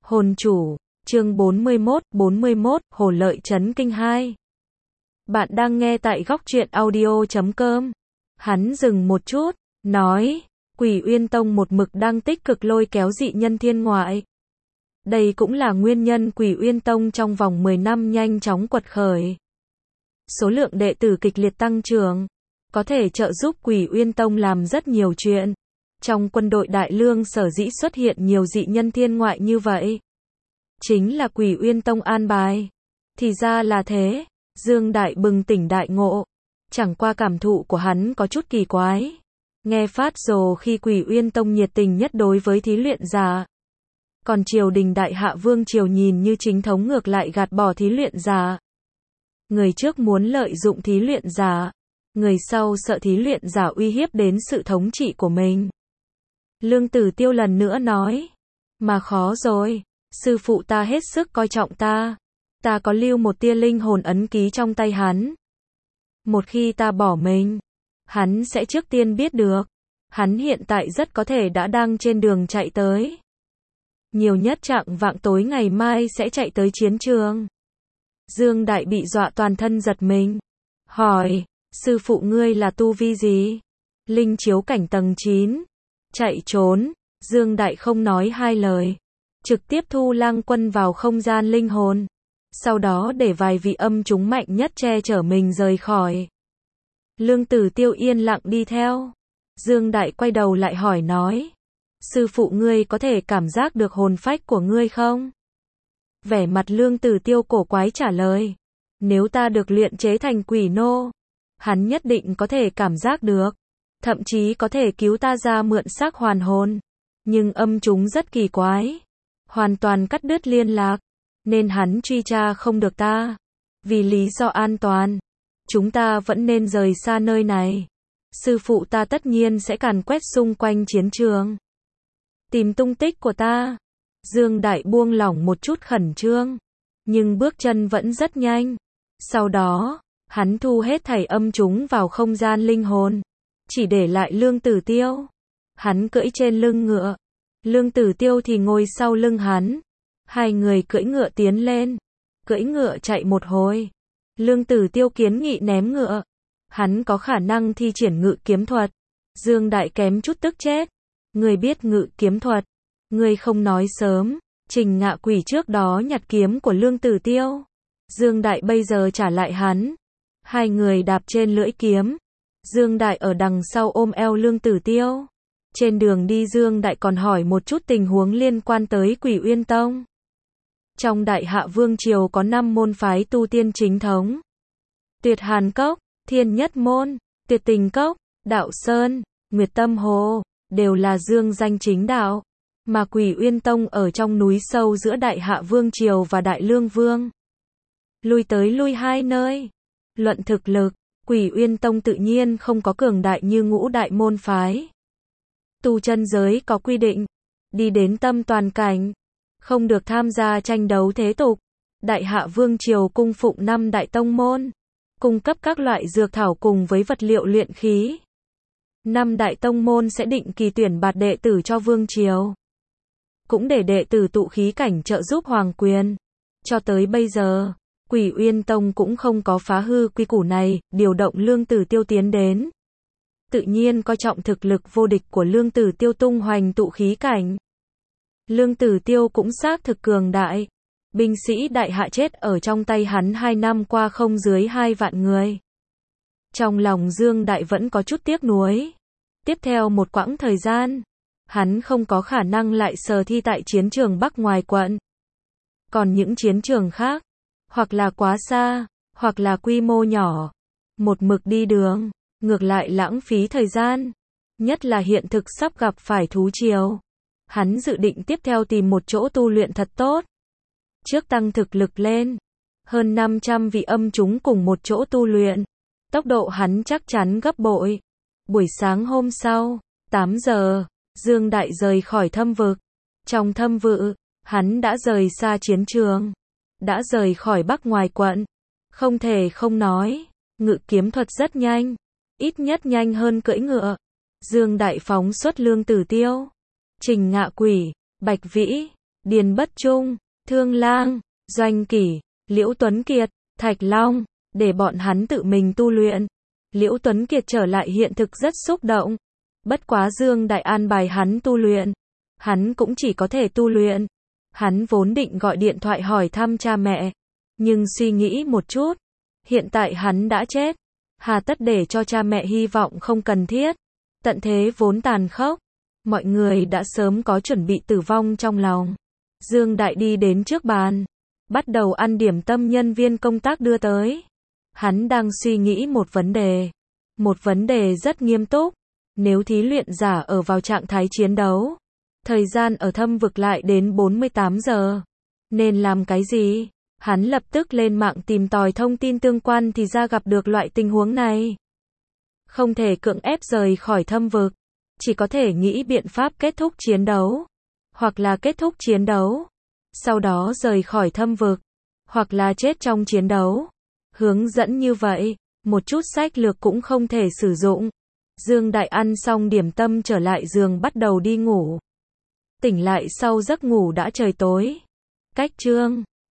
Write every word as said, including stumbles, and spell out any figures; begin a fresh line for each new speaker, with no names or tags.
Hồn chủ, chương bốn mươi mốt, bốn mươi mốt, Hồ Lợi Chấn Kinh hai. Bạn đang nghe tại góc truyện audio chấm com. Hắn dừng một chút, nói, Quỷ Uyên Tông một mực đang tích cực lôi kéo dị nhân thiên ngoại. Đây cũng là nguyên nhân Quỷ Uyên Tông trong vòng mười năm nhanh chóng quật khởi. Số lượng đệ tử kịch liệt tăng trưởng, có thể trợ giúp Quỷ Uyên Tông làm rất nhiều chuyện. Trong quân đội Đại Lương sở dĩ xuất hiện nhiều dị nhân thiên ngoại như vậy, chính là Quỷ Uyên Tông an bài. Thì ra là thế, Dương Đại bừng tỉnh đại ngộ. Chẳng qua cảm thụ của hắn có chút kỳ quái. Nghe phát rồ khi Quỷ Uyên Tông nhiệt tình nhất đối với thí luyện giả. Còn triều đình Đại Hạ Vương triều nhìn như chính thống ngược lại gạt bỏ thí luyện giả. Người trước muốn lợi dụng thí luyện giả, người sau sợ thí luyện giả uy hiếp đến sự thống trị của mình. Lương Tử Tiêu lần nữa nói, mà khó rồi, sư phụ ta hết sức coi trọng ta, ta có lưu một tia linh hồn ấn ký trong tay hắn. Một khi ta bỏ mình, hắn sẽ trước tiên biết được, hắn hiện tại rất có thể đã đang trên đường chạy tới. Nhiều nhất chạng vạng tối ngày mai sẽ chạy tới chiến trường. Dương Đại bị dọa toàn thân giật mình, hỏi, sư phụ ngươi là tu vi gì? Linh chiếu cảnh tầng chín. Chạy trốn, Dương Đại không nói hai lời, trực tiếp thu Lang Quân vào không gian linh hồn, sau đó để vài vị âm chúng mạnh nhất che chở mình rời khỏi. Lương Tử Tiêu yên lặng đi theo. Dương Đại quay đầu lại hỏi nói, sư phụ ngươi có thể cảm giác được hồn phách của ngươi không? Vẻ mặt Lương Tử Tiêu cổ quái trả lời, nếu ta được luyện chế thành quỷ nô, hắn nhất định có thể cảm giác được. Thậm chí có thể cứu ta ra mượn xác hoàn hồn. Nhưng âm chúng rất kỳ quái, hoàn toàn cắt đứt liên lạc, nên hắn truy tra không được ta. Vì lý do an toàn, chúng ta vẫn nên rời xa nơi này. Sư phụ ta tất nhiên sẽ càn quét xung quanh chiến trường, tìm tung tích của ta. Dương Đại buông lỏng một chút khẩn trương, nhưng bước chân vẫn rất nhanh. Sau đó, hắn thu hết thảy âm chúng vào không gian linh hồn, chỉ để lại Lương Tử Tiêu. Hắn cưỡi trên lưng ngựa, Lương Tử Tiêu thì ngồi sau lưng hắn. Hai người cưỡi ngựa tiến lên, cưỡi ngựa chạy một hồi. Lương Tử Tiêu kiến nghị ném ngựa, hắn có khả năng thi triển ngự kiếm thuật. Dương Đại kém chút tức chết, người biết ngự kiếm thuật, người không nói sớm. Trình Ngạ Quỷ trước đó nhặt kiếm của Lương Tử Tiêu, Dương Đại bây giờ trả lại hắn. Hai người đạp trên lưỡi kiếm, Dương Đại ở đằng sau ôm eo Lương Tử Tiêu. Trên đường đi Dương Đại còn hỏi một chút tình huống liên quan tới Quỷ Uyên Tông. Trong Đại Hạ Vương triều có năm môn phái tu tiên chính thống: Tuyệt Hàn Cốc, Thiên Nhất Môn, Tuyệt Tình Cốc, Đạo Sơn, Nguyệt Tâm Hồ, đều là dương danh chính đạo. Mà Quỷ Uyên Tông ở trong núi sâu giữa Đại Hạ Vương triều và Đại Lương Vương, lui tới lui hai nơi. Luận thực lực, Quỷ Uyên Tông tự nhiên không có cường đại như ngũ đại môn phái. Tu chân giới có quy định, đi đến tâm toàn cảnh, không được tham gia tranh đấu thế tục. Đại Hạ Vương triều cung phụng năm đại tông môn, cung cấp các loại dược thảo cùng với vật liệu luyện khí. Năm đại tông môn sẽ định kỳ tuyển bạt đệ tử cho vương triều, cũng để đệ tử tụ khí cảnh trợ giúp hoàng quyền. Cho tới bây giờ, Quỷ Uyên Tông cũng không có phá hư quy củ này, điều động Lương Tử Tiêu tiến đến. Tự nhiên coi trọng thực lực vô địch của Lương Tử Tiêu tung hoành tụ khí cảnh. Lương Tử Tiêu cũng xác thực cường đại. Binh sĩ Đại Hạ chết ở trong tay hắn hai năm qua không dưới hai vạn người. Trong lòng Dương Đại vẫn có chút tiếc nuối. Tiếp theo một quãng thời gian, hắn không có khả năng lại sờ thi tại chiến trường Bắc ngoài quận. Còn những chiến trường khác, hoặc là quá xa, hoặc là quy mô nhỏ, một mực đi đường, ngược lại lãng phí thời gian. Nhất là hiện thực sắp gặp phải thú triều, hắn dự định tiếp theo tìm một chỗ tu luyện thật tốt. Trước tăng thực lực lên, hơn năm trăm vị âm chúng cùng một chỗ tu luyện, tốc độ hắn chắc chắn gấp bội. Buổi sáng hôm sau, tám giờ, Dương Đại rời khỏi thâm vực. Trong thâm vực, hắn đã rời xa chiến trường, đã rời khỏi Bắc ngoài quận. Không thể không nói, ngự kiếm thuật rất nhanh, ít nhất nhanh hơn cưỡi ngựa. Dương Đại phóng xuất Lương Tử Tiêu, Trình Ngạ Quỷ, Bạch Vĩ, Điền Bất Trung, Thương Lang, Doanh Kỷ, Liễu Tuấn Kiệt, Thạch Long, để bọn hắn tự mình tu luyện. Liễu Tuấn Kiệt trở lại hiện thực rất xúc động. Bất quá Dương Đại an bài hắn tu luyện. Hắn cũng chỉ có thể tu luyện. Hắn vốn định gọi điện thoại hỏi thăm cha mẹ. Nhưng suy nghĩ một chút. Hiện tại hắn đã chết. Hà tất để cho cha mẹ hy vọng không cần thiết. Tận thế vốn tàn khốc. Mọi người đã sớm có chuẩn bị tử vong trong lòng. Dương Đại đi đến trước bàn. Bắt đầu ăn điểm tâm nhân viên công tác đưa tới. Hắn đang suy nghĩ một vấn đề. Một vấn đề rất nghiêm túc. Nếu thí luyện giả ở vào trạng thái chiến đấu, thời gian ở thâm vực lại đến bốn mươi tám giờ. Nên làm cái gì? Hắn lập tức lên mạng tìm tòi thông tin tương quan thì ra gặp được loại tình huống này. Không thể cưỡng ép rời khỏi thâm vực. Chỉ có thể nghĩ biện pháp kết thúc chiến đấu. Hoặc là kết thúc chiến đấu. Sau đó rời khỏi thâm vực. Hoặc là chết trong chiến đấu. Hướng dẫn như vậy, một chút sách lược cũng không thể sử dụng. Dương Đại ăn xong điểm tâm trở lại giường bắt đầu đi ngủ. Tỉnh lại sau giấc ngủ đã trời tối. Cách chương